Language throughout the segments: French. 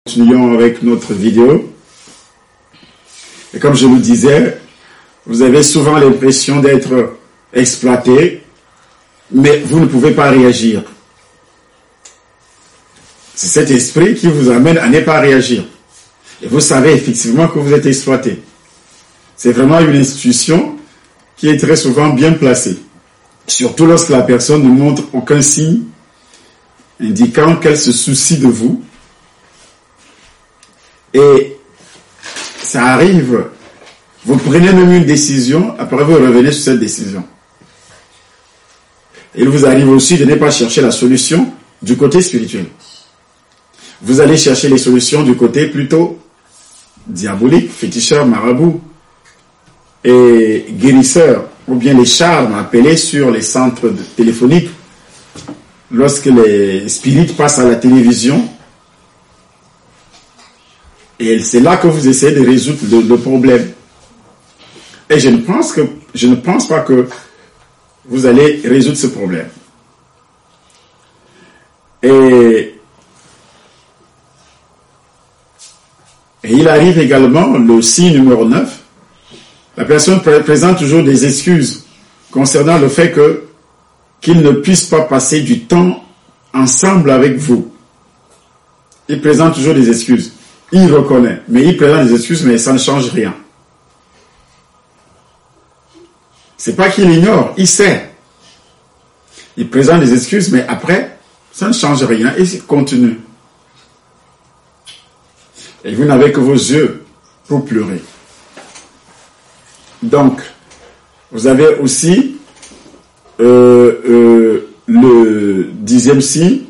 Continuons avec notre vidéo. Et comme je vous disais, vous avez souvent l'impression d'être exploité, mais vous ne pouvez pas réagir. C'est cet esprit qui vous amène à ne pas réagir. Et vous savez effectivement que vous êtes exploité. C'est vraiment une institution qui est très souvent bien placée. Surtout lorsque la personne ne montre aucun signe indiquant qu'elle se soucie de vous. Et ça arrive, vous prenez même une décision, après vous revenez sur cette décision. Il vous arrive aussi de ne pas chercher la solution du côté spirituel. Vous allez chercher les solutions du côté plutôt diabolique, féticheur, marabout et guérisseur, ou bien les charmes appelés sur les centres téléphoniques. Lorsque les spirites passent à la télévision, et c'est là que vous essayez de résoudre le problème. Et je ne pense pas que vous allez résoudre ce problème. Et il arrive également le signe numéro 9. La personne présente toujours des excuses concernant le fait qu'il ne puisse pas passer du temps ensemble avec vous. Il présente toujours des excuses. Il reconnaît, mais il présente des excuses, mais ça ne change rien. C'est pas qu'il ignore, il sait. Il présente des excuses, mais après, ça ne change rien et il continue. Et vous n'avez que vos yeux pour pleurer. Donc, vous avez aussi le 10e signe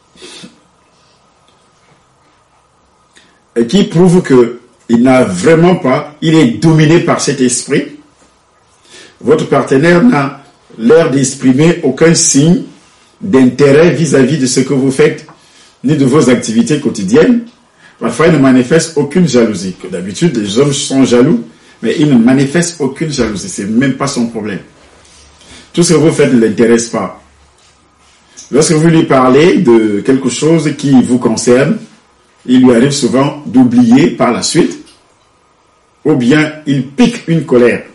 et qui prouve qu'il n'a vraiment pas, il est dominé par cet esprit. Votre partenaire n'a l'air d'exprimer aucun signe d'intérêt vis-à-vis de ce que vous faites, ni de vos activités quotidiennes. Parfois, il ne manifeste aucune jalousie. D'habitude, les hommes sont jaloux, mais il ne manifeste aucune jalousie. Ce n'est même pas son problème. Tout ce que vous faites ne l'intéresse pas. Lorsque vous lui parlez de quelque chose qui vous concerne, il lui arrive souvent d'oublier par la suite, ou bien il pique une colère.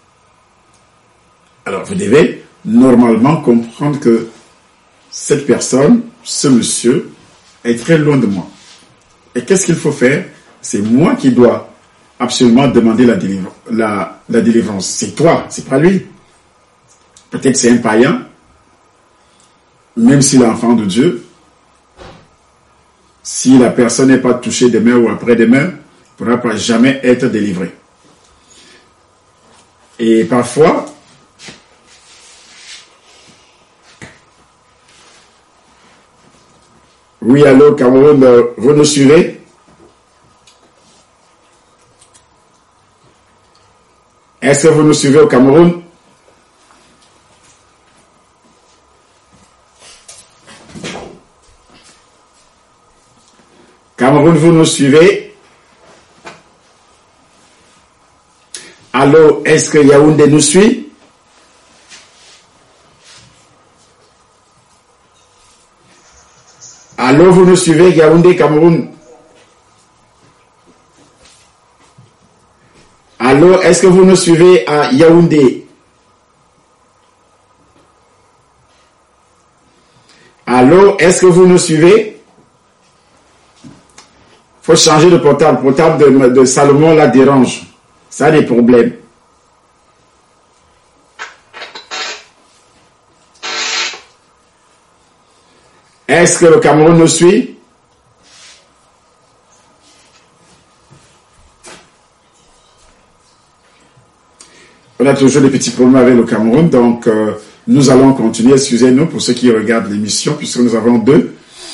Alors, vous devez normalement comprendre que cette personne, ce monsieur, est très loin de moi. Et qu'est-ce qu'il faut faire? C'est moi qui dois absolument demander la délivrance. C'est toi, c'est pas lui. Peut-être c'est un païen, même s'il est enfant de Dieu. Si la personne n'est pas touchée demain ou après-demain, ne pourra pas jamais être délivrée. Et parfois, oui, allô, Cameroun, vous nous suivez? Est-ce que vous nous suivez au Cameroun? Cameroun, vous nous suivez? Allô, est-ce que Yaoundé nous suit? Allô, vous nous suivez, Yaoundé, Cameroun? Allô, est-ce que vous nous suivez à Yaoundé? Allô, est-ce que vous nous suivez? Faut changer de portable. Le portable de Salomon la dérange. Ça a des problèmes. Est-ce que le Cameroun nous suit? On a toujours des petits problèmes avec le Cameroun, donc nous allons continuer. Excusez-nous pour ceux qui regardent l'émission, puisque nous avons deux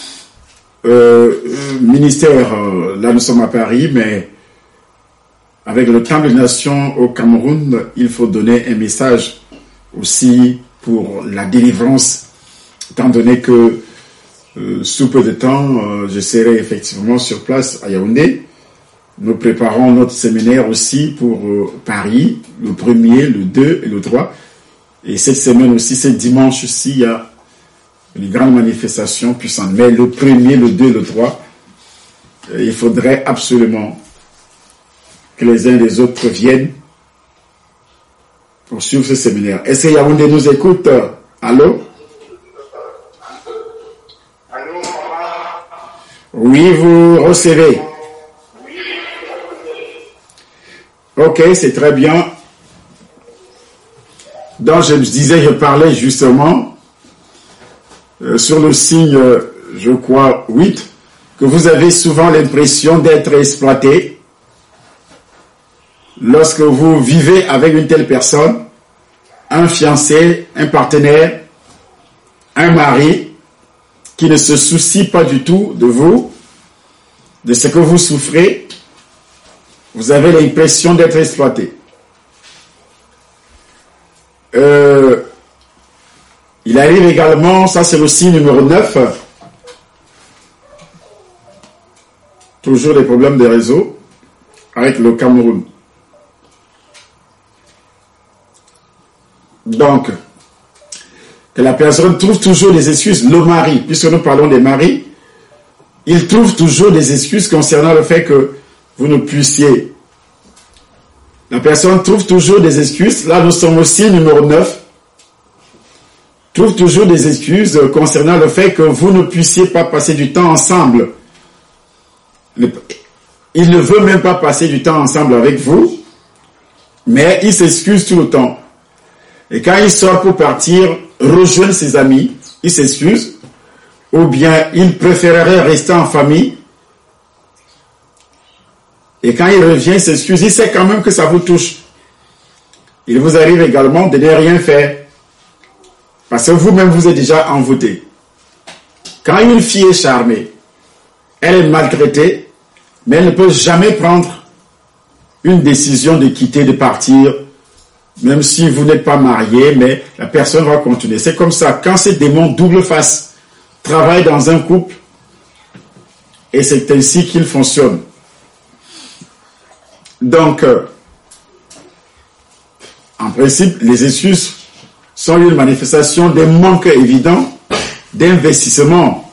ministères. Là, nous sommes à Paris, mais avec le tremblement de nation au Cameroun, il faut donner un message aussi pour la délivrance, étant donné que sous peu de temps, je serai effectivement sur place à Yaoundé. Nous préparons notre séminaire aussi pour Paris, le 1er, le 2 et le 3. Et cette semaine aussi, ce dimanche aussi, il y a une grande manifestation puissante. Mais le 1er, le 2 et le 3, il faudrait absolument que les uns et les autres viennent pour suivre ce séminaire. Est-ce que Yaoundé nous écoute? Allô? Oui, vous recevez. Ok, c'est très bien. Donc, je disais, je parlais justement sur le signe, je crois, 8, que vous avez souvent l'impression d'être exploité lorsque vous vivez avec une telle personne, un fiancé, un partenaire, un mari, qui ne se soucie pas du tout de vous, de ce que vous souffrez, vous avez l'impression d'être exploité. Il arrive également, ça c'est le signe numéro 9, toujours des problèmes de réseau avec le Cameroun. Donc, que la personne trouve toujours des excuses, le mari, puisque nous parlons des maris, il trouve toujours des excuses concernant le fait que vous ne puissiez. La personne trouve toujours des excuses, là nous sommes aussi numéro 9, trouve toujours des excuses concernant le fait que vous ne puissiez pas passer du temps ensemble. Il ne veut même pas passer du temps ensemble avec vous, mais il s'excuse tout le temps. Et quand il sort pour partir, rejoindre ses amis, il s'excuse, ou bien il préférerait rester en famille. Et quand il revient, il s'excuse, il sait quand même que ça vous touche. Il vous arrive également de ne rien faire, parce que vous-même vous êtes déjà envoûté. Quand une fille est charmée, elle est maltraitée, mais elle ne peut jamais prendre une décision de quitter, de partir, même si vous n'êtes pas marié, mais la personne va continuer. C'est comme ça. Quand ces démons double face travaillent dans un couple, et c'est ainsi qu'ils fonctionnent. Donc, en principe, les excuses sont une manifestation d'un manque évident d'investissement.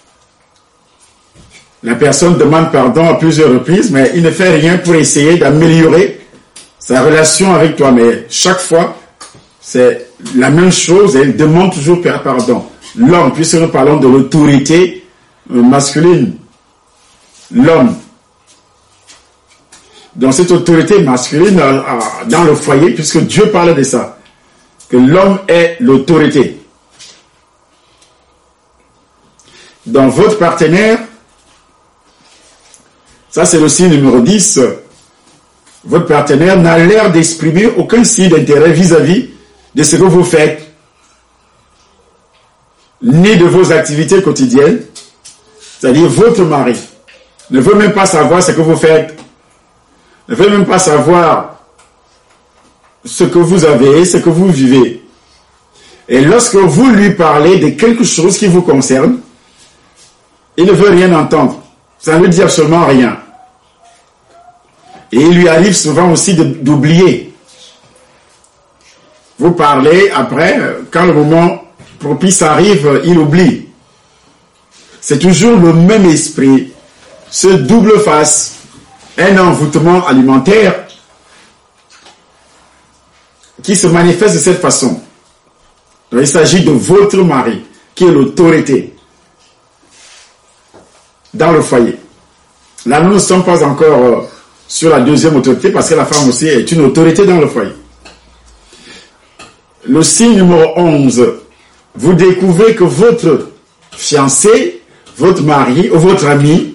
La personne demande pardon à plusieurs reprises, mais il ne fait rien pour essayer d'améliorer sa relation avec toi. Mais chaque fois, c'est la même chose et il demande toujours pardon. L'homme, puisque nous parlons de l'autorité masculine, l'homme. Dans cette autorité masculine, dans le foyer, puisque Dieu parle de ça, que l'homme est l'autorité. Dans votre partenaire, ça c'est le signe numéro 10, votre partenaire n'a l'air d'exprimer aucun signe d'intérêt vis-à-vis de ce que vous faites, ni de vos activités quotidiennes, c'est-à-dire votre mari ne veut même pas savoir ce que vous faites, ne veut même pas savoir ce que vous avez, ce que vous vivez. Et lorsque vous lui parlez de quelque chose qui vous concerne, il ne veut rien entendre. Ça ne veut dire absolument rien. Et il lui arrive souvent aussi d'oublier. Vous parlez, après, quand le moment propice arrive, il oublie. C'est toujours le même esprit, ce double face, un envoûtement alimentaire qui se manifeste de cette façon. Il s'agit de votre mari, qui est l'autorité dans le foyer. Là, nous ne sommes pas encore sur la deuxième autorité, parce que la femme aussi est une autorité dans le foyer. Le signe numéro 11, vous découvrez que votre fiancé, votre mari ou votre ami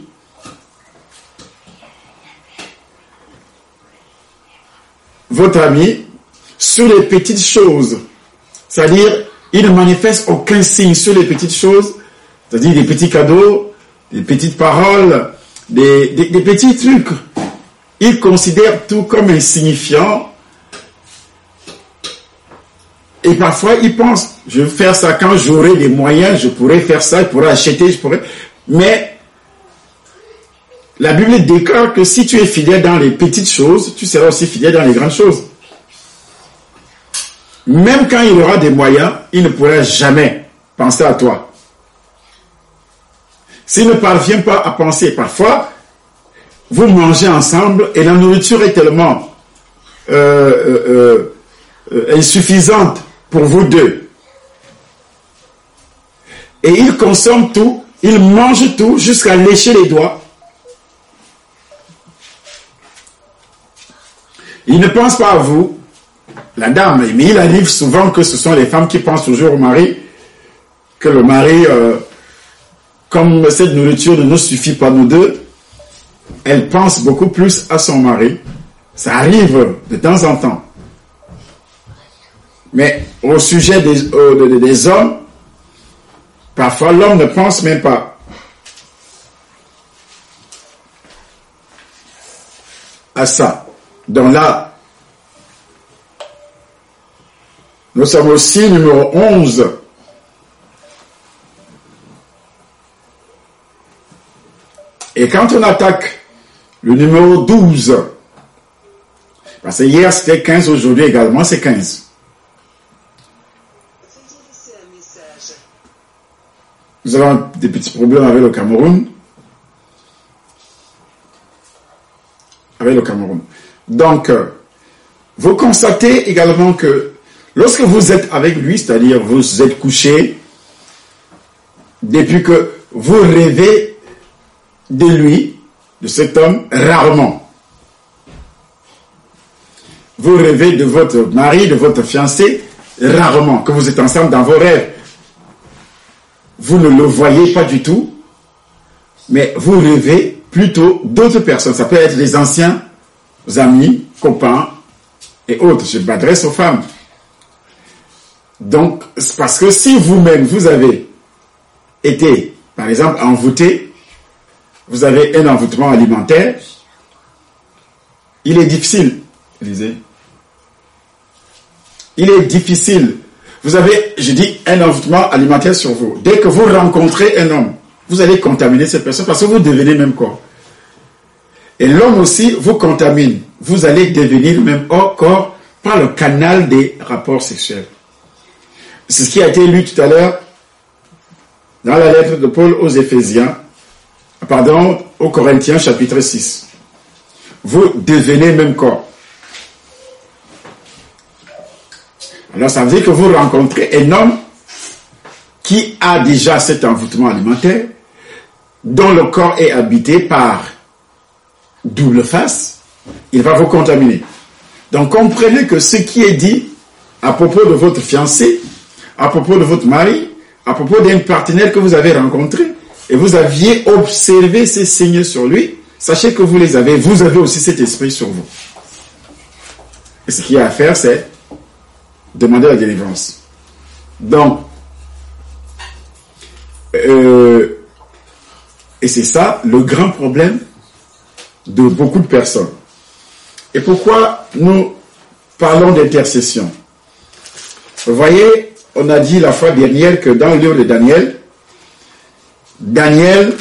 sur les petites choses, c'est-à-dire il ne manifeste aucun signe sur les petites choses, c'est-à-dire des petits cadeaux, des petites paroles, des petits trucs. Il considère tout comme insignifiant. Et parfois, il pense, je vais faire ça quand j'aurai les moyens, je pourrais faire ça, je pourrais acheter, je pourrais... Mais la Bible déclare que si tu es fidèle dans les petites choses, tu seras aussi fidèle dans les grandes choses. Même quand il aura des moyens, il ne pourra jamais penser à toi. S'il ne parvient pas à penser, parfois, vous mangez ensemble et la nourriture est tellement insuffisante pour vous deux. Et il consomme tout, il mange tout jusqu'à lécher les doigts. Il ne pense pas à vous, la dame, mais il arrive souvent que ce sont les femmes qui pensent toujours au mari, que le mari, comme cette nourriture ne nous suffit pas nous deux, elle pense beaucoup plus à son mari. Ça arrive de temps en temps. Mais au sujet des hommes, parfois l'homme ne pense même pas à ça. Donc là, nous sommes aussi numéro 11. Et quand on attaque le numéro 12, parce que hier c'était 15, aujourd'hui également c'est 15. Nous avons des petits problèmes avec le Cameroun. Donc, vous constatez également que lorsque vous êtes avec lui, c'est-à-dire vous êtes couché, depuis que vous rêvez de lui, de cet homme, rarement. Vous rêvez de votre mari, de votre fiancé, rarement, que vous êtes ensemble dans vos rêves. Vous ne le voyez pas du tout, mais vous rêvez plutôt d'autres personnes. Ça peut être les anciens amis, copains et autres. Je m'adresse aux femmes. Donc, parce que si vous-même, vous avez été, par exemple, envoûté, vous avez un envoûtement alimentaire, il est difficile, lisez, il est difficile. Vous avez, je dis, un envoûtement alimentaire sur vous. Dès que vous rencontrez un homme, vous allez contaminer cette personne parce que vous devenez même corps. Et l'homme aussi vous contamine. Vous allez devenir même corps par le canal des rapports sexuels. C'est ce qui a été lu tout à l'heure dans la lettre de Paul aux Éphésiens, aux Corinthiens chapitre 6. Vous devenez même corps. Alors ça veut dire que vous rencontrez un homme qui a déjà cet envoûtement alimentaire, dont le corps est habité par double face, il va vous contaminer. Donc comprenez que ce qui est dit à propos de votre fiancé, à propos de votre mari, à propos d'un partenaire que vous avez rencontré, et vous aviez observé ces signes sur lui, sachez que vous les avez, vous avez aussi cet esprit sur vous. Et ce qu'il y a à faire, c'est demander la délivrance. Donc, et c'est ça le grand problème de beaucoup de personnes. Et pourquoi nous parlons d'intercession? Vous voyez, on a dit la fois dernière que dans le livre de Daniel, Daniel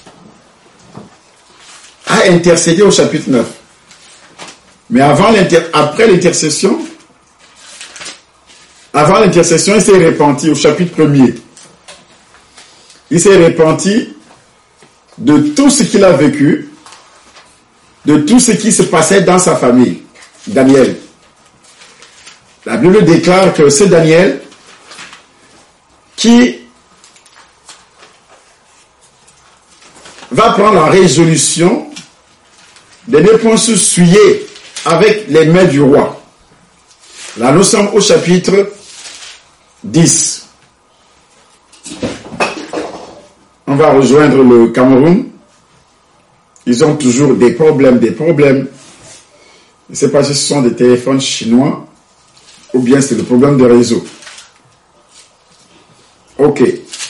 a intercédé au chapitre 9. Mais après l'intercession, il s'est repenti au chapitre 1er. Il s'est repenti de tout ce qu'il a vécu, de tout ce qui se passait dans sa famille. Daniel. La Bible déclare que c'est Daniel qui va prendre la résolution de ne point se souiller avec les mains du roi. Là, nous sommes au chapitre 10. On va rejoindre le Cameroun. Ils ont toujours des problèmes. Je ne sais pas si ce sont des téléphones chinois ou bien c'est le problème de réseau. Ok.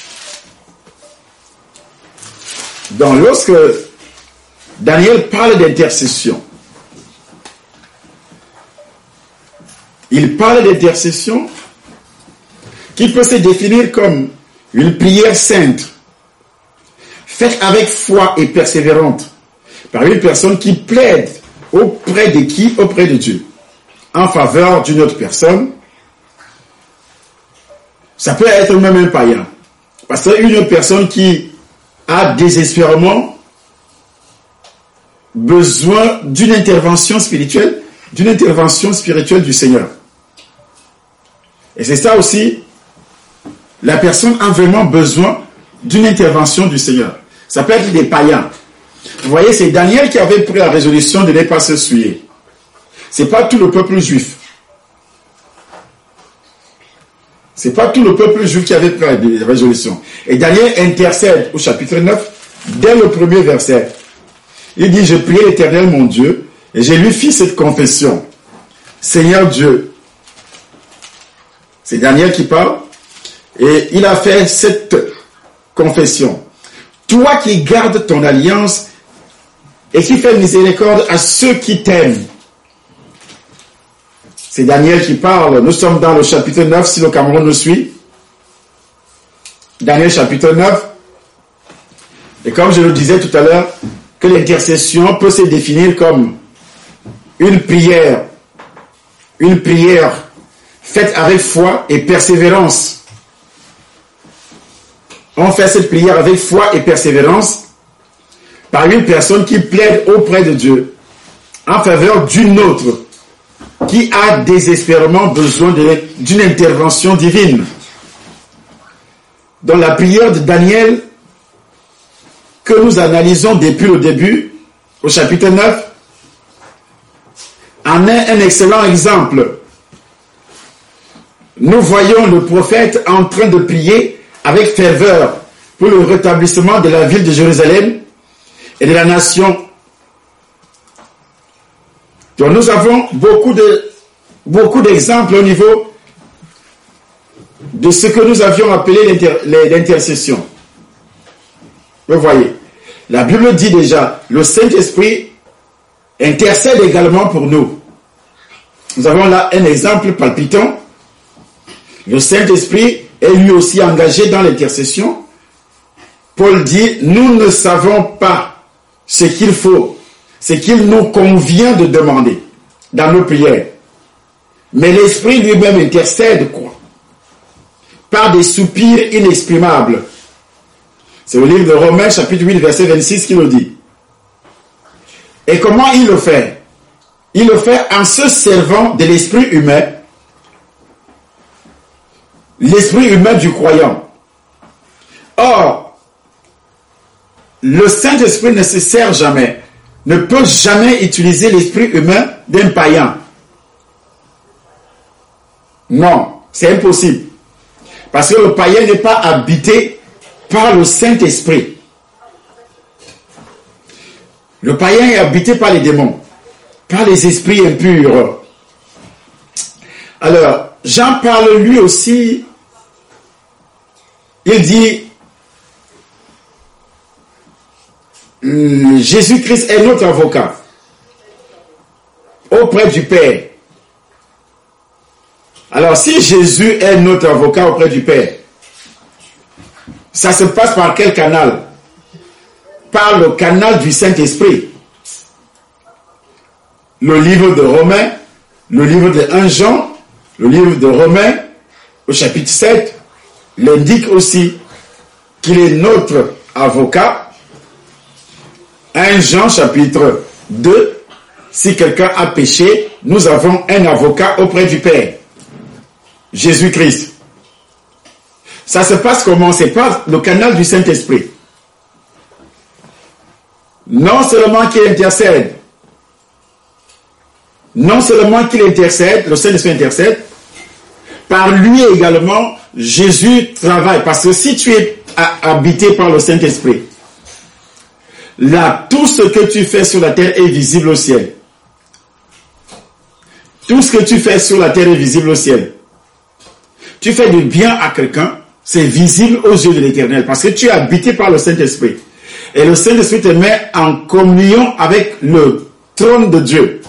Donc, lorsque Daniel parle d'intercession, il parle d'intercession qui peut se définir comme une prière sainte, faite avec foi et persévérante, par une personne qui plaide auprès de qui? Auprès de Dieu, en faveur d'une autre personne. Ça peut être même un païen. Parce qu'une personne qui a désespérément besoin d'une intervention spirituelle du Seigneur. Et c'est ça aussi, la personne a vraiment besoin d'une intervention du Seigneur. Ça peut être des païens. Vous voyez, c'est Daniel qui avait pris la résolution de ne pas se souiller. C'est pas tout le peuple juif. C'est pas tout le peuple juif qui avait pris la résolution. Et Daniel intercède au chapitre 9, dès le premier verset. Il dit, je priais l'Éternel mon Dieu, et je lui fis cette confession. Seigneur Dieu. C'est Daniel qui parle. Et il a fait cette confession. Toi qui gardes ton alliance et qui fais miséricorde à ceux qui t'aiment. C'est Daniel qui parle. Nous sommes dans le chapitre 9, si le Cameroun nous suit. Daniel chapitre 9. Et comme je le disais tout à l'heure, que l'intercession peut se définir comme une prière faite avec foi et persévérance. On fait cette prière avec foi et persévérance par une personne qui plaide auprès de Dieu en faveur d'une autre qui a désespérément besoin d'une intervention divine. Dans la prière de Daniel que nous analysons depuis le début, au chapitre 9, en est un excellent exemple. Nous voyons le prophète en train de prier avec ferveur pour le rétablissement de la ville de Jérusalem et de la nation. Donc nous avons beaucoup d'exemples au niveau de ce que nous avions appelé l'intercession. Vous voyez, la Bible dit déjà, le Saint-Esprit intercède également pour nous. Nous avons là un exemple palpitant. Le Saint-Esprit est lui aussi engagé dans l'intercession. Paul dit, nous ne savons pas ce qu'il faut, ce qu'il nous convient de demander dans nos prières. Mais l'Esprit lui-même intercède, quoi? Par des soupirs inexprimables. C'est au livre de Romains, chapitre 8, verset 26, qui le dit. Et comment il le fait? Il le fait en se servant de l'esprit humain, l'esprit humain du croyant. Or, le Saint-Esprit ne se sert jamais, ne peut jamais utiliser l'esprit humain d'un païen. Non, c'est impossible. Parce que le païen n'est pas habité par le Saint-Esprit. Le païen est habité par les démons, par les esprits impurs. Alors, Jean parle lui aussi, il dit, Jésus-Christ est notre avocat auprès du Père. Alors, si Jésus est notre avocat auprès du Père, ça se passe par quel canal? Par le canal du Saint-Esprit. Le livre de Romains, le livre de 1 Jean, le livre de Romains, au chapitre 7, l'indique aussi qu'il est notre avocat. 1 Jean, chapitre 2, si quelqu'un a péché, nous avons un avocat auprès du Père, Jésus-Christ. Ça se passe comment? C'est par le canal du Saint-Esprit. Non seulement qu'il intercède, le Saint-Esprit intercède, par lui également, Jésus travaille. Parce que si tu es habité par le Saint-Esprit, là, tout ce que tu fais sur la terre est visible au ciel. Tout ce que tu fais sur la terre est visible au ciel. Tu fais du bien à quelqu'un, c'est visible aux yeux de l'Éternel. Parce que tu es habité par le Saint-Esprit. Et le Saint-Esprit te met en communion avec le trône de Dieu.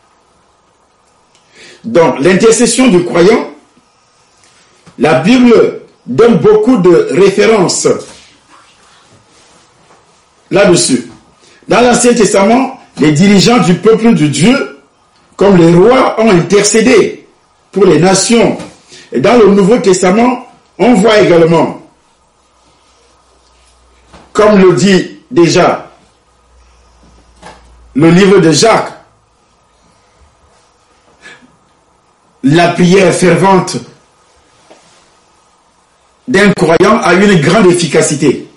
Donc, l'intercession du croyant, la Bible donne beaucoup de références là-dessus. Dans l'Ancien Testament, les dirigeants du peuple de Dieu, comme les rois, ont intercédé pour les nations. Et dans le Nouveau Testament, on voit également, comme le dit déjà le livre de Jacques. La prière fervente d'un croyant a une grande efficacité.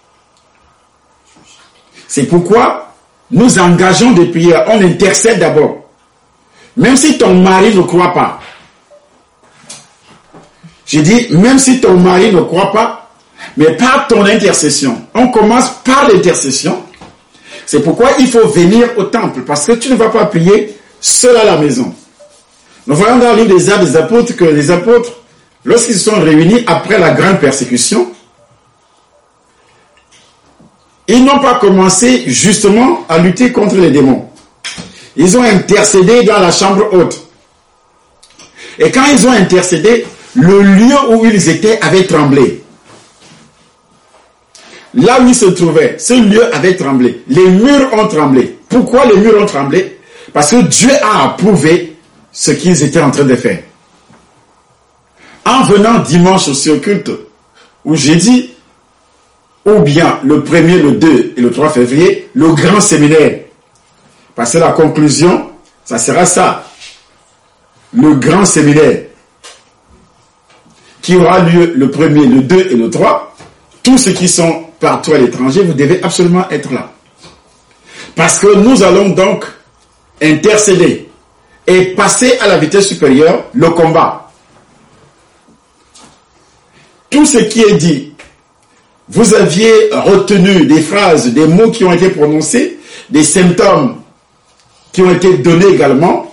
C'est pourquoi nous engageons des prières. On intercède d'abord. Même si ton mari ne croit pas. J'ai dit, même si ton mari ne croit pas, mais par ton intercession. On commence par l'intercession. C'est pourquoi il faut venir au temple. Parce que tu ne vas pas prier seul à la maison. Nous voyons dans le livre des Actes des Apôtres que les apôtres, lorsqu'ils se sont réunis après la grande persécution, ils n'ont pas commencé justement à lutter contre les démons. Ils ont intercédé dans la chambre haute. Et quand ils ont intercédé, le lieu où ils étaient avait tremblé. Là où ils se trouvaient, ce lieu avait tremblé. Les murs ont tremblé. Pourquoi les murs ont tremblé? Parce que Dieu a approuvé ce qu'ils étaient en train de faire. En venant dimanche aussi au culte, où j'ai dit, ou bien le 1er, le 2 et le 3 février, le grand séminaire. Parce que la conclusion, ça sera ça. Le grand séminaire qui aura lieu le 1er, le 2 et le 3. Tous ceux qui sont partout à l'étranger, vous devez absolument être là. Parce que nous allons donc intercéder et passer à la vitesse supérieure le combat. Tout ce qui est dit, vous aviez retenu des phrases, des mots qui ont été prononcés, des symptômes qui ont été donnés également,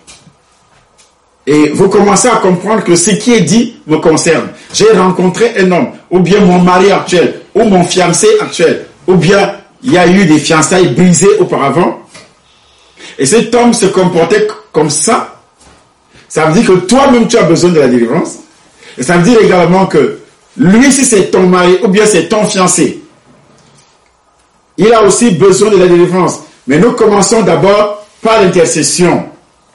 et vous commencez à comprendre que ce qui est dit me concerne. J'ai rencontré un homme, ou bien mon mari actuel, ou mon fiancé actuel, ou bien il y a eu des fiançailles brisées auparavant, et cet homme se comportait comme ça. Ça veut dire que toi-même tu as besoin de la délivrance, et ça veut dire également que lui, si c'est ton mari, ou bien c'est ton fiancé, il a aussi besoin de la délivrance. Mais nous commençons d'abord par l'intercession.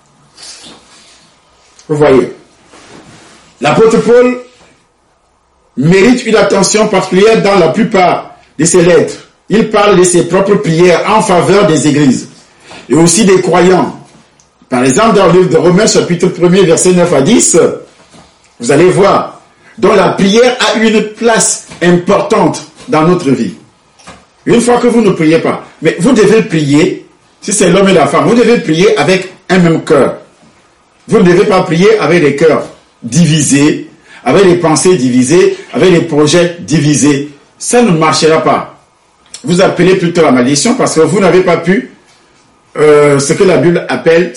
Vous voyez, l'apôtre Paul mérite une attention particulière dans la plupart de ses lettres. Il parle de ses propres prières en faveur des églises et aussi des croyants. Par exemple, dans le livre de Romains, chapitre 1er, versets 9 à 10, vous allez voir, dont la prière a une place importante dans notre vie. Une fois que vous ne priez pas, mais vous devez prier, si c'est l'homme et la femme, vous devez prier avec un même cœur. Vous ne devez pas prier avec des cœurs divisés, avec des pensées divisées, avec des projets divisés. Ça ne marchera pas. Vous appelez plutôt la malédiction parce que vous n'avez pas pu ce que la Bible appelle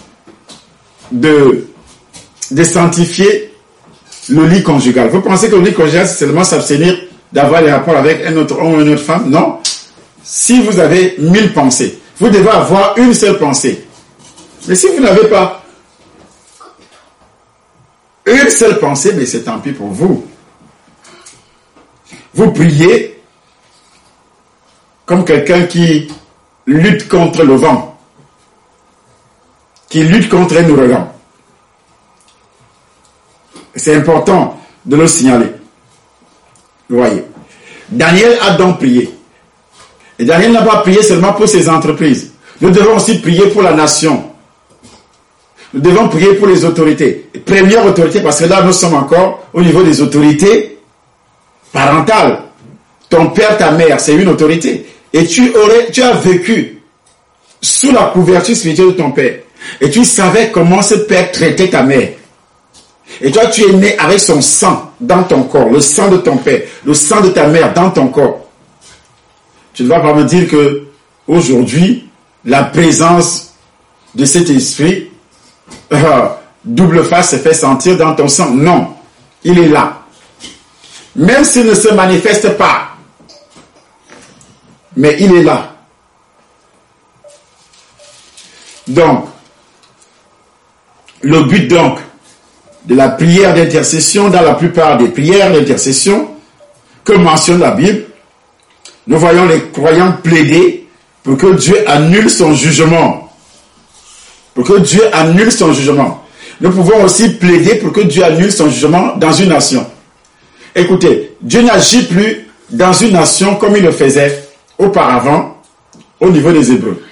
de sanctifier le lit conjugal. Vous pensez que le lit conjugal, c'est seulement s'abstenir d'avoir des rapports avec un autre homme ou une autre femme? Non. Si vous avez 1000 pensées, vous devez avoir une seule pensée. Mais si vous n'avez pas une seule pensée, mais c'est tant pis pour vous. Vous priez comme quelqu'un qui lutte contre le vent, qui lutte contre un ouragan. C'est important de le signaler. Vous voyez. Daniel a donc prié. Et Daniel n'a pas prié seulement pour ses entreprises. Nous devons aussi prier pour la nation. Nous devons prier pour les autorités. Première autorité, parce que là, nous sommes encore au niveau des autorités parentales. Ton père, ta mère, c'est une autorité. Et tu as vécu sous la couverture spirituelle de ton père. Et tu savais comment ce père traitait ta mère. Et toi, tu es né avec son sang dans ton corps, le sang de ton père, le sang de ta mère dans ton corps. Tu ne vas pas me dire que aujourd'hui, la présence de cet esprit double face se fait sentir dans ton sang. Non, il est là. Même s'il ne se manifeste pas, mais il est là. Donc, le but donc de la prière d'intercession, dans la plupart des prières d'intercession que mentionne la Bible, nous voyons les croyants plaider pour que Dieu annule son jugement. Pour que Dieu annule son jugement. Nous pouvons aussi plaider pour que Dieu annule son jugement dans une nation. Écoutez, Dieu n'agit plus dans une nation comme il le faisait auparavant au niveau des Hébreux.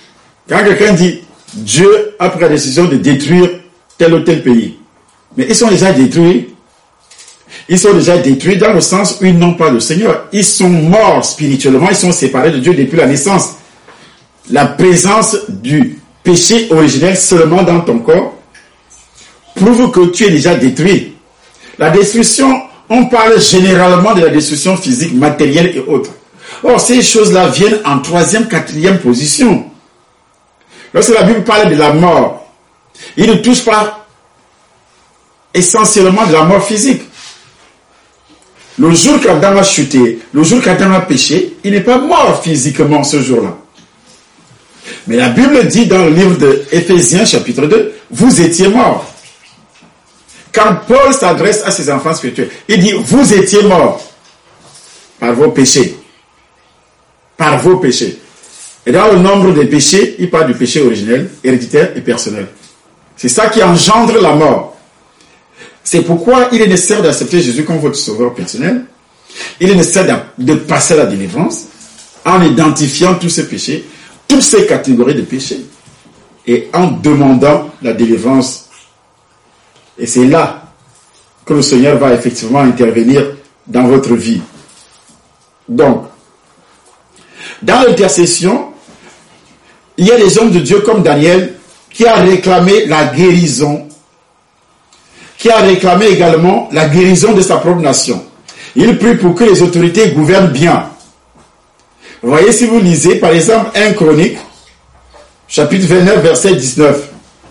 Quand quelqu'un dit Dieu a pris la décision de détruire tel ou tel pays, mais ils sont déjà détruits. Ils sont déjà détruits dans le sens où ils n'ont pas le Seigneur. Ils sont morts spirituellement, ils sont séparés de Dieu depuis la naissance. La présence du péché originel seulement dans ton corps prouve que tu es déjà détruit. La destruction, on parle généralement de la destruction physique, matérielle et autres. Or, ces choses-là viennent en 3e, 4e position. Lorsque la Bible parle de la mort, il ne touche pas essentiellement de la mort physique. Le jour qu'Adam a chuté, le jour qu'Adam a péché, il n'est pas mort physiquement ce jour-là. Mais la Bible dit dans le livre de Éphésiens chapitre 2, vous étiez morts. Quand Paul s'adresse à ses enfants spirituels, il dit, vous étiez morts par vos péchés. Par vos péchés. Et dans le nombre des péchés, il parle du péché originel, héréditaire et personnel. C'est ça qui engendre la mort. C'est pourquoi il est nécessaire d'accepter Jésus comme votre sauveur personnel. Il est nécessaire de passer à la délivrance en identifiant tous ces péchés, toutes ces catégories de péchés, et en demandant la délivrance. Et c'est là que le Seigneur va effectivement intervenir dans votre vie. Donc, dans l'intercession, il y a des hommes de Dieu comme Daniel qui a réclamé la guérison, qui a réclamé également la guérison de sa propre nation. Il prie pour que les autorités gouvernent bien. Vous voyez, si vous lisez, par exemple, 1 Chronique, chapitre 29, verset 19.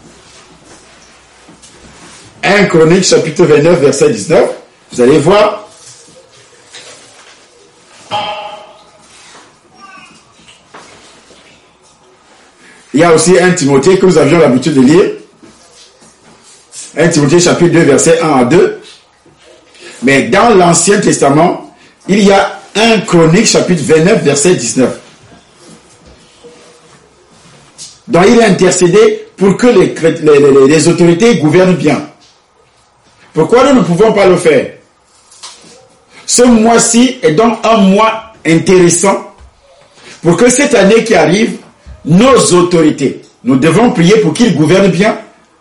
1 Chronique, chapitre 29, verset 19. Vous allez voir. Il y a aussi 1 Timothée que nous avions l'habitude de lire. 1 Timothée chapitre 2, verset 1 à 2. Mais dans l'Ancien Testament, il y a 1 Chronique chapitre 29, verset 19. Donc il a intercédé pour que les autorités gouvernent bien. Pourquoi nous ne pouvons pas le faire? Ce mois-ci est donc un mois intéressant pour que cette année qui arrive, nos autorités, nous devons prier pour qu'ils gouvernent bien.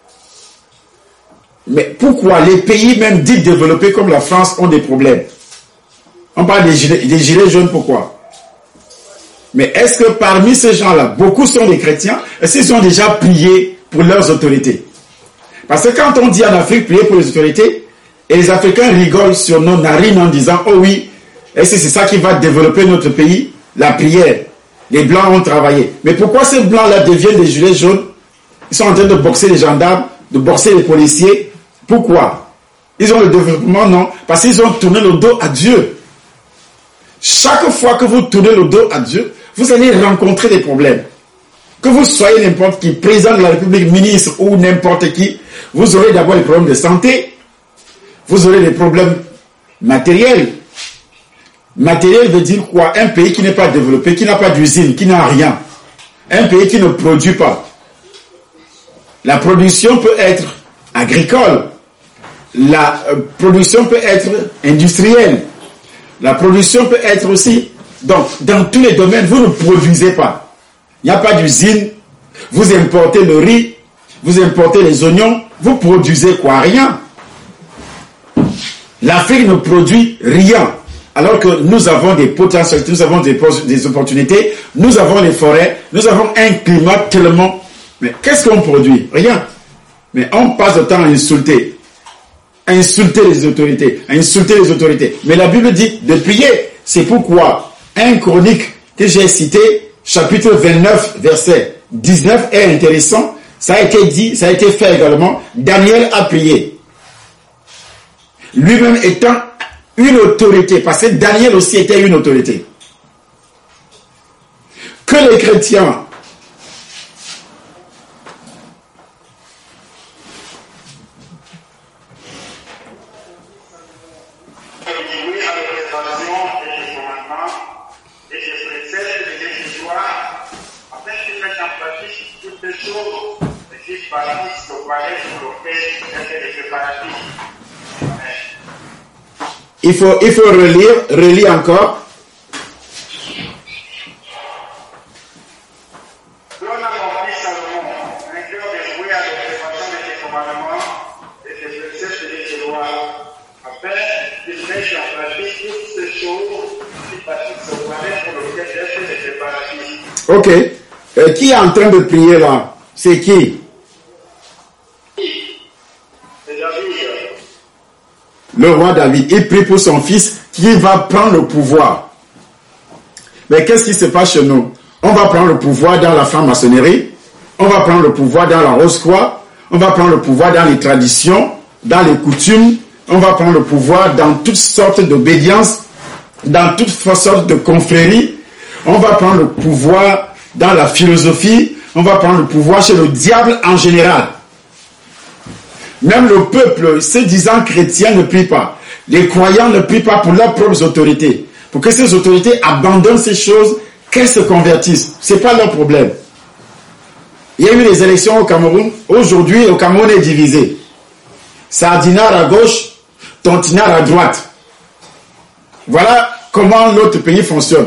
Mais pourquoi les pays même dits développés comme la France ont des problèmes? On parle des gilets jaunes, pourquoi? Mais est-ce que parmi ces gens-là, beaucoup sont des chrétiens? Est-ce qu'ils ont déjà prié pour leurs autorités? Parce que quand on dit en Afrique prier pour les autorités, et les Africains rigolent sur nos narines en disant, oh oui, est-ce que c'est ça qui va développer notre pays? La prière. Les Blancs ont travaillé. Mais pourquoi ces Blancs-là deviennent des gilets jaunes? Ils sont en train de boxer les gendarmes, de boxer les policiers. Pourquoi? Ils ont le développement, non. Parce qu'ils ont tourné le dos à Dieu. Chaque fois que vous tournez le dos à Dieu, vous allez rencontrer des problèmes. Que vous soyez n'importe qui, président de la République, ministre ou n'importe qui, vous aurez d'abord des problèmes de santé. Vous aurez des problèmes matériels. Matériel veut dire quoi? Un pays qui n'est pas développé, qui n'a pas d'usine, qui n'a rien. Un pays qui ne produit pas. La production peut être agricole. La production peut être industrielle. La production peut être aussi... Donc, dans tous les domaines, vous ne produisez pas. Il n'y a pas d'usine. Vous importez le riz. Vous importez les oignons. Vous produisez quoi? Rien. L'Afrique ne produit rien. Alors que nous avons des potentialités, nous avons des opportunités, nous avons les forêts, nous avons un climat tellement... Mais qu'est-ce qu'on produit? Rien. Mais on passe le temps à insulter. À insulter les autorités. À insulter les autorités. Mais la Bible dit de prier. C'est pourquoi 1 Chronique que j'ai cité, chapitre 29, verset 19 est intéressant. Ça a été dit, ça a été fait également. Daniel a prié. Lui-même étant une autorité, parce que Daniel aussi était une autorité. Que les chrétiens il faut relire encore. Donne à mon commandements et ses préceptes et ses lois, afin de mettre en pratique toutes ces choses qui participent au palais pour lequel j'ai fait des préparatifs. Ok. Qui est en train de prier là? C'est qui? C'est David. Le roi David. Il prie pour son fils qui va prendre le pouvoir. Mais qu'est-ce qui se passe chez nous? On va prendre le pouvoir dans la franc-maçonnerie, on va prendre le pouvoir dans la Rose-Croix, on va prendre le pouvoir dans les traditions, dans les coutumes, on va prendre le pouvoir dans toutes sortes d'obédiences, dans toutes sortes de confréries, on va prendre le pouvoir dans la philosophie, on va prendre le pouvoir chez le diable en général. Même le peuple, se disant chrétien, ne prie pas. Les croyants ne prient pas pour leurs propres autorités. Pour que ces autorités abandonnent ces choses, qu'elles se convertissent. Ce n'est pas leur problème. Il y a eu les élections au Cameroun. Aujourd'hui, le Cameroun est divisé. Sardinard à gauche, Tontinard à droite. Voilà comment notre pays fonctionne.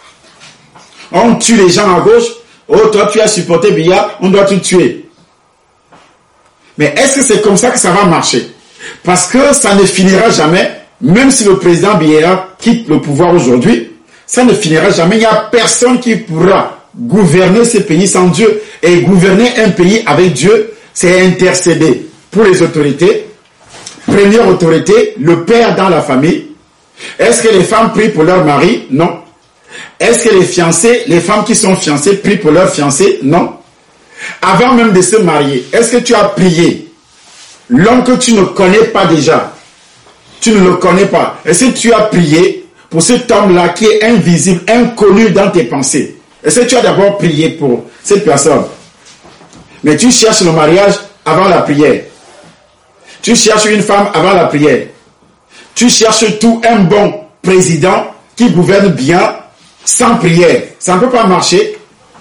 On tue les gens à gauche. Oh, toi, tu as supporté Biya, on doit te tuer. Mais est-ce que c'est comme ça que ça va marcher? Parce que ça ne finira jamais. Même si le président Biya quitte le pouvoir aujourd'hui, ça ne finira jamais. Il n'y a personne qui pourra gouverner ce pays sans Dieu. Et gouverner un pays avec Dieu, c'est intercéder pour les autorités. Première autorité, le père dans la famille. Est-ce que les femmes prient pour leur mari? Non. Est-ce que les fiancés, les femmes qui sont fiancées prient pour leur fiancé? Non. Avant même de se marier, est-ce que tu as prié? L'homme que tu ne connais pas déjà, tu ne le connais pas. Est-ce que tu as prié pour cet homme-là qui est invisible, inconnu dans tes pensées? Est-ce que tu as d'abord prié pour cette personne? Mais tu cherches le mariage avant la prière. Tu cherches une femme avant la prière. Tu cherches tout un bon président qui gouverne bien sans prière. Ça ne peut pas marcher.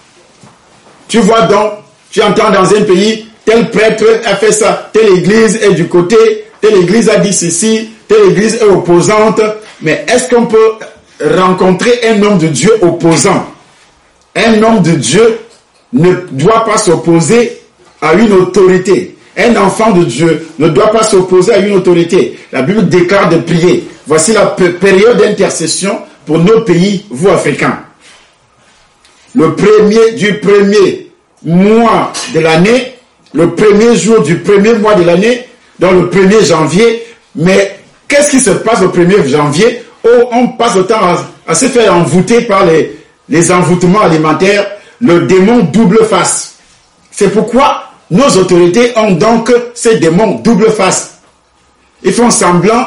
Tu vois donc, tu entends dans un pays, tel prêtre a fait ça, telle église est du côté, telle église a dit ceci, telle église est opposante. Mais est-ce qu'on peut rencontrer un homme de Dieu opposant? Un homme de Dieu ne doit pas s'opposer à une autorité. Un enfant de Dieu ne doit pas s'opposer à une autorité. La Bible déclare de prier. Voici la période d'intercession pour nos pays, vous Africains. Le premier mois de l'année, le premier jour du premier mois de l'année, dans le 1er janvier. Mais qu'est-ce qui se passe au 1er janvier? Oh, on passe le temps à se faire envoûter par les envoûtements alimentaires, le démon double face. C'est pourquoi nos autorités ont donc ces démons double face. Ils font semblant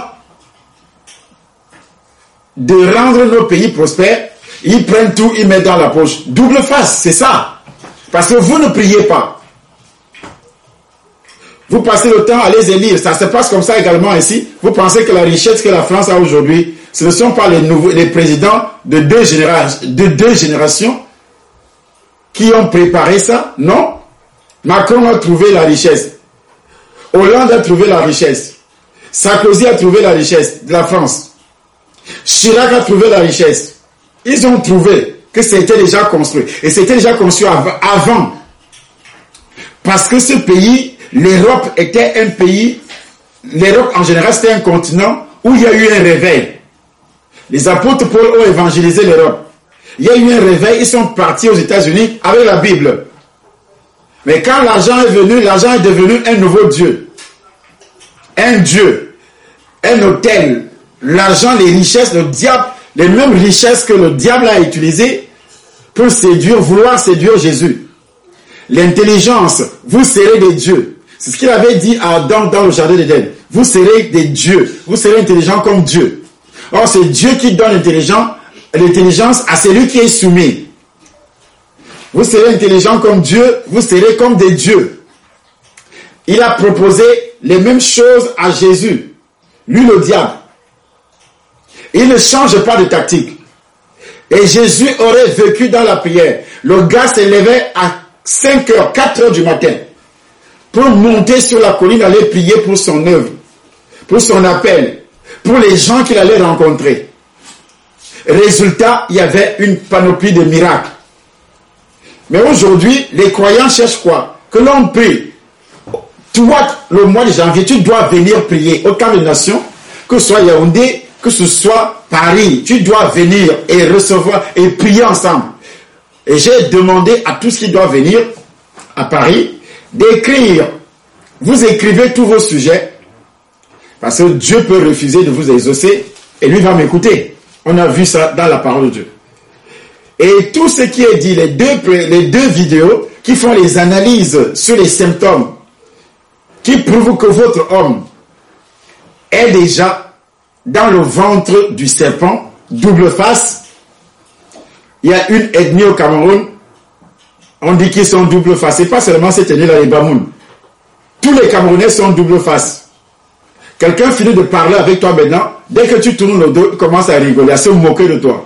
de rendre nos pays prospères. Ils prennent tout, ils mettent dans la poche. Double face, c'est ça. Parce que vous ne priez pas. Vous passez le temps à les élire. Ça se passe comme ça également ici. Vous pensez que la richesse que la France a aujourd'hui, ce ne sont pas les présidents de deux générations qui ont préparé ça? Non. Macron a trouvé la richesse. Hollande a trouvé la richesse. Sarkozy a trouvé la richesse de la France. Chirac a trouvé la richesse. Ils ont trouvé que c'était déjà construit. Et c'était déjà construit avant. Parce que ce pays, l'Europe était un pays, l'Europe en général c'était un continent où il y a eu un réveil. Les apôtres Paul ont évangélisé l'Europe. Il y a eu un réveil, ils sont partis aux États-Unis avec la Bible. Mais quand l'argent est venu, l'argent est devenu un nouveau Dieu. Un Dieu. Un autel. L'argent, les richesses, le diable, les mêmes richesses que le diable a utilisées pour vouloir séduire Jésus. L'intelligence, vous serez des dieux. C'est ce qu'il avait dit à Adam dans le jardin d'Éden. Vous serez des dieux. Vous serez intelligents comme Dieu. Or, c'est Dieu qui donne l'intelligence à celui qui est soumis. Vous serez intelligents comme Dieu, vous serez comme des dieux. Il a proposé les mêmes choses à Jésus, lui le diable. Il ne change pas de tactique. Et Jésus aurait vécu dans la prière. Le gars s'est levé à 5h, 4h du matin pour monter sur la colline, aller prier pour son œuvre, pour son appel, pour les gens qu'il allait rencontrer. Résultat, il y avait une panoplie de miracles. Mais aujourd'hui, les croyants cherchent quoi? Que l'on prie toi, le mois de janvier, tu dois venir prier au camp des nations, que ce soit Yaoundé, que ce soit Paris. Tu dois venir et recevoir et prier ensemble. Et j'ai demandé à tous qui doivent venir à Paris d'écrire. Vous écrivez tous vos sujets, parce que Dieu peut refuser de vous exaucer et lui va m'écouter. On a vu ça dans la parole de Dieu. Et tout ce qui est dit, les deux vidéos qui font les analyses sur les symptômes, qui prouvent que votre homme est déjà dans le ventre du serpent, double face. Il y a une ethnie au Cameroun, on dit qu'ils sont double face. C'est pas seulement cette ethnie-là, les Bamoun. Tous les Camerounais sont double face. Quelqu'un finit de parler avec toi maintenant, dès que tu tournes le dos, il commence à rigoler, à se moquer de toi.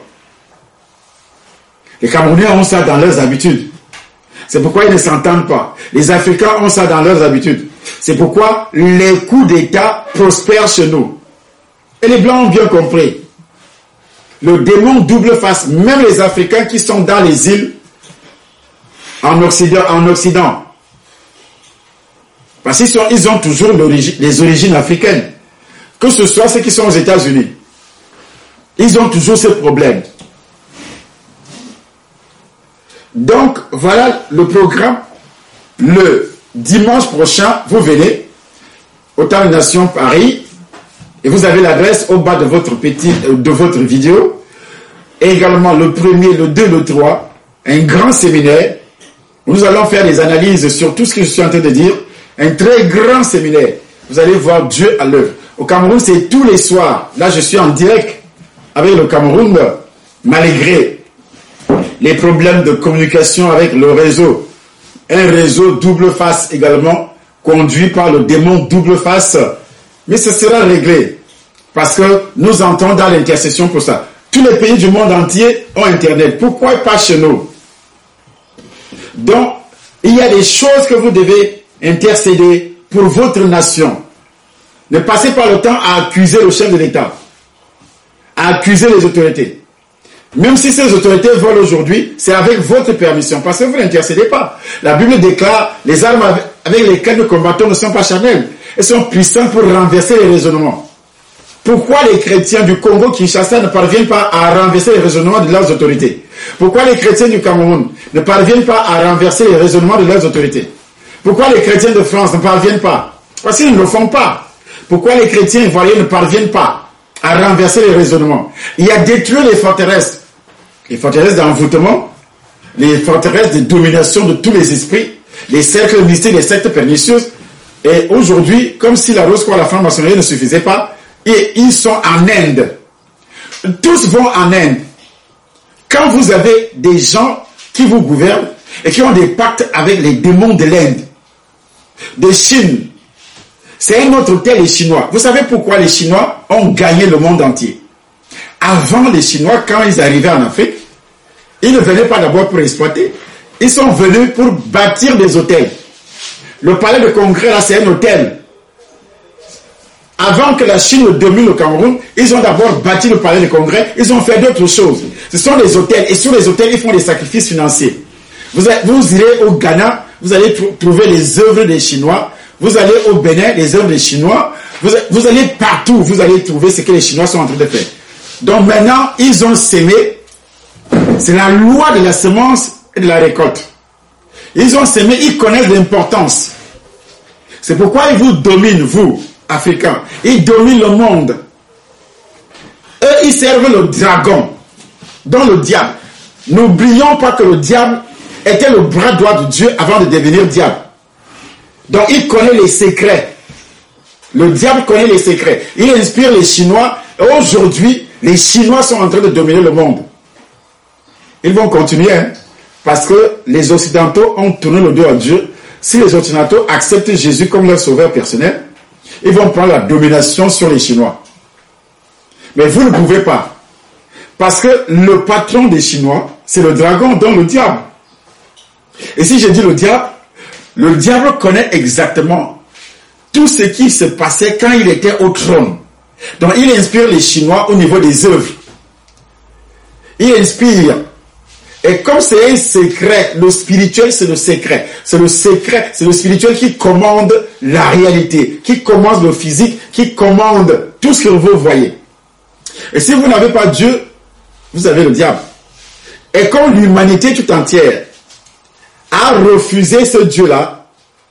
Les Camerounais ont ça dans leurs habitudes. C'est pourquoi ils ne s'entendent pas. Les Africains ont ça dans leurs habitudes. C'est pourquoi les coups d'État prospèrent chez nous. Et les Blancs ont bien compris. Le démon double face, même les Africains qui sont dans les îles en Occident. Parce qu'ils ont toujours les origines africaines. Que ce soit ceux qui sont aux États-Unis. Ils ont toujours ce problème. Donc, voilà le programme. Le dimanche prochain, vous venez au Temps des Nations Paris et vous avez l'adresse au bas de votre vidéo. Et également le 1er, le 2, le 3, un grand séminaire où nous allons faire des analyses sur tout ce que je suis en train de dire. Un très grand séminaire. Vous allez voir Dieu à l'œuvre. Au Cameroun, c'est tous les soirs. Là, je suis en direct avec le Cameroun, malgré les problèmes de communication avec le réseau. Un réseau double face également, conduit par le démon double face. Mais ce sera réglé. Parce que nous entrons dans l'intercession pour ça. Tous les pays du monde entier ont Internet. Pourquoi pas chez nous? Donc, il y a des choses que vous devez intercéder pour votre nation. Ne passez pas le temps à accuser le chef de l'État, à accuser les autorités. Même si ces autorités volent aujourd'hui, c'est avec votre permission, parce que vous n'intercédez pas. La Bible déclare, les armes avec lesquelles nous combattons ne sont pas charnelles, elles sont puissantes pour renverser les raisonnements. Pourquoi les chrétiens du Congo-Kinshasa ne parviennent pas à renverser les raisonnements de leurs autorités? Pourquoi les chrétiens du Cameroun ne parviennent pas à renverser les raisonnements de leurs autorités? Pourquoi les chrétiens de France ne parviennent pas? Parce qu'ils ne le font pas. Pourquoi les chrétiens ivoiriens ne parviennent pas à renverser les raisonnements? Il a détruit les forteresses d'envoûtement, les forteresses de domination de tous les esprits, les cercles mystiques, les sectes pernicieuses. Et aujourd'hui, comme si la rose pour la franc-maçonnerie ne suffisait pas, et ils sont en Inde. Tous vont en Inde. Quand vous avez des gens qui vous gouvernent et qui ont des pactes avec les démons de l'Inde, de Chine, c'est un autre tel les Chinois. Vous savez pourquoi les Chinois ont gagné le monde entier? Avant, les Chinois, quand ils arrivaient en Afrique, ils ne venaient pas d'abord pour exploiter. Ils sont venus pour bâtir des hôtels. Le palais de congrès, là, c'est un hôtel. Avant que la Chine domine le Cameroun, ils ont d'abord bâti le palais de congrès. Ils ont fait d'autres choses. Ce sont des hôtels. Et sur les hôtels, ils font des sacrifices financiers. Vous irez au Ghana, vous allez trouver les œuvres des Chinois. Vous allez au Bénin, les œuvres des Chinois. Vous allez partout, vous allez trouver ce que les Chinois sont en train de faire. Donc maintenant, ils ont sémé. C'est la loi de la semence et de la récolte. Ils ont sémé, ils connaissent l'importance. C'est pourquoi ils vous dominent, vous, Africains. Ils dominent le monde. Eux, ils servent le dragon, dont le diable. N'oublions pas que le diable était le bras droit de Dieu avant de devenir diable. Donc, il connaît les secrets. Le diable connaît les secrets. Il inspire les Chinois. Et aujourd'hui, les Chinois sont en train de dominer le monde. Ils vont continuer, hein, parce que les Occidentaux ont tourné le dos à Dieu. Si les Occidentaux acceptent Jésus comme leur sauveur personnel, ils vont prendre la domination sur les Chinois. Mais vous ne pouvez pas. Parce que le patron des Chinois, c'est le dragon, donc le diable. Et si je dis le diable connaît exactement tout ce qui se passait quand il était au trône. Donc il inspire les Chinois au niveau des œuvres. Il inspire Et comme c'est un secret, le spirituel, c'est le secret. C'est le secret, c'est le spirituel qui commande la réalité, qui commande le physique, qui commande tout ce que vous voyez. Et si vous n'avez pas Dieu, vous avez le diable. Et comme l'humanité tout entière a refusé ce Dieu-là,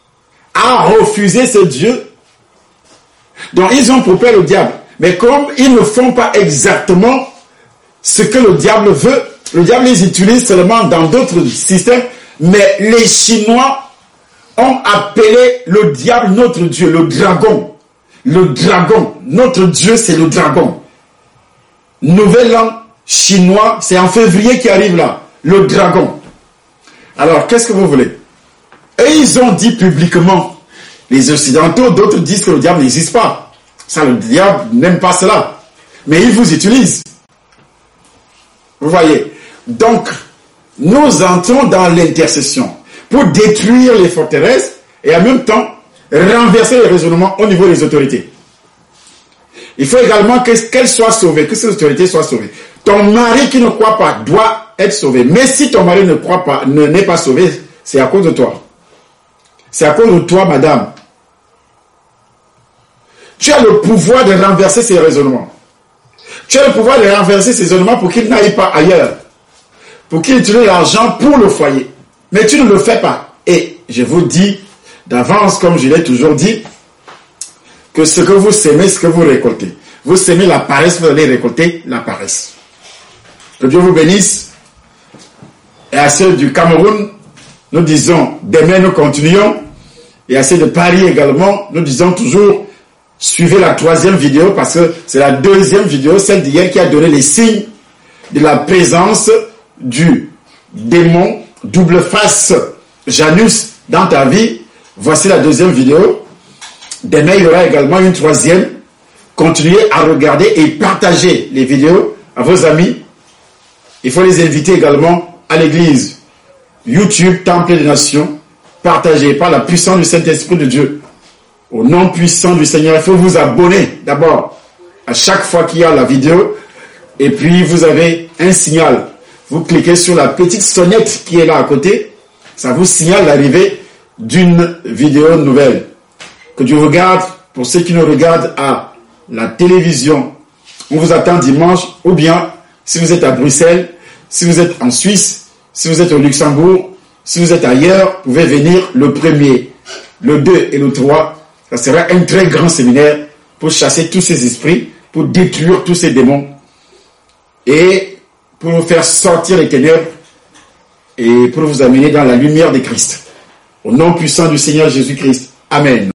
donc ils ont pour père le diable. Mais comme ils ne font pas exactement ce que le diable veut, le diable les utilise seulement dans d'autres systèmes, mais les Chinois ont appelé le diable notre Dieu, le dragon. Le dragon, notre Dieu, c'est le dragon. Nouvel an chinois, c'est en février qui arrive là, le dragon. Alors, qu'est-ce que vous voulez? Et ils ont dit publiquement, les Occidentaux, d'autres disent que le diable n'existe pas. Ça, le diable n'aime pas cela. Mais il vous utilise. Vous voyez? Donc, nous entrons dans l'intercession pour détruire les forteresses et en même temps renverser les raisonnements au niveau des autorités. Il faut également qu'elles soient sauvées, que ces autorités soient sauvées. Ton mari qui ne croit pas doit être sauvé. Mais si ton mari ne croit pas, n'est pas sauvé, c'est à cause de toi. C'est à cause de toi, madame. Tu as le pouvoir de renverser ces raisonnements. Tu as le pouvoir de renverser ces raisonnements pour qu'ils n'aillent pas ailleurs. Pour qu'ils utilisent l'argent pour le foyer. Mais tu ne le fais pas. Et je vous dis d'avance, comme je l'ai toujours dit, que ce que vous sémez, ce que vous récoltez. Vous sémez la paresse, vous allez récolter la paresse. Que Dieu vous bénisse. Et à ceux du Cameroun, nous disons, demain nous continuons. Et à ceux de Paris également, nous disons toujours, suivez la 3e vidéo parce que c'est la 2e vidéo, celle d'hier, qui a donné les signes de la présence du démon double face Janus dans ta vie. Voici la 2e vidéo. Demain, il y aura également une 3e. Continuez à regarder et partager les vidéos à vos amis. Il faut les inviter également à l'église YouTube Temple des Nations. Partagez par la puissance du Saint-Esprit de Dieu. Au nom puissant du Seigneur, il faut vous abonner d'abord à chaque fois qu'il y a la vidéo. Et puis, vous avez un signal. Vous cliquez sur la petite sonnette qui est là à côté. Ça vous signale l'arrivée d'une vidéo nouvelle. Que Dieu vous garde. Pour ceux qui nous regardent à la télévision, on vous attend dimanche. Ou bien, si vous êtes à Bruxelles, si vous êtes en Suisse, si vous êtes au Luxembourg, si vous êtes ailleurs, vous pouvez venir le 1er, le 2 et le 3. Ça sera un très grand séminaire pour chasser tous ces esprits, pour détruire tous ces démons et pour vous faire sortir les ténèbres et pour vous amener dans la lumière de Christ. Au nom puissant du Seigneur Jésus-Christ. Amen.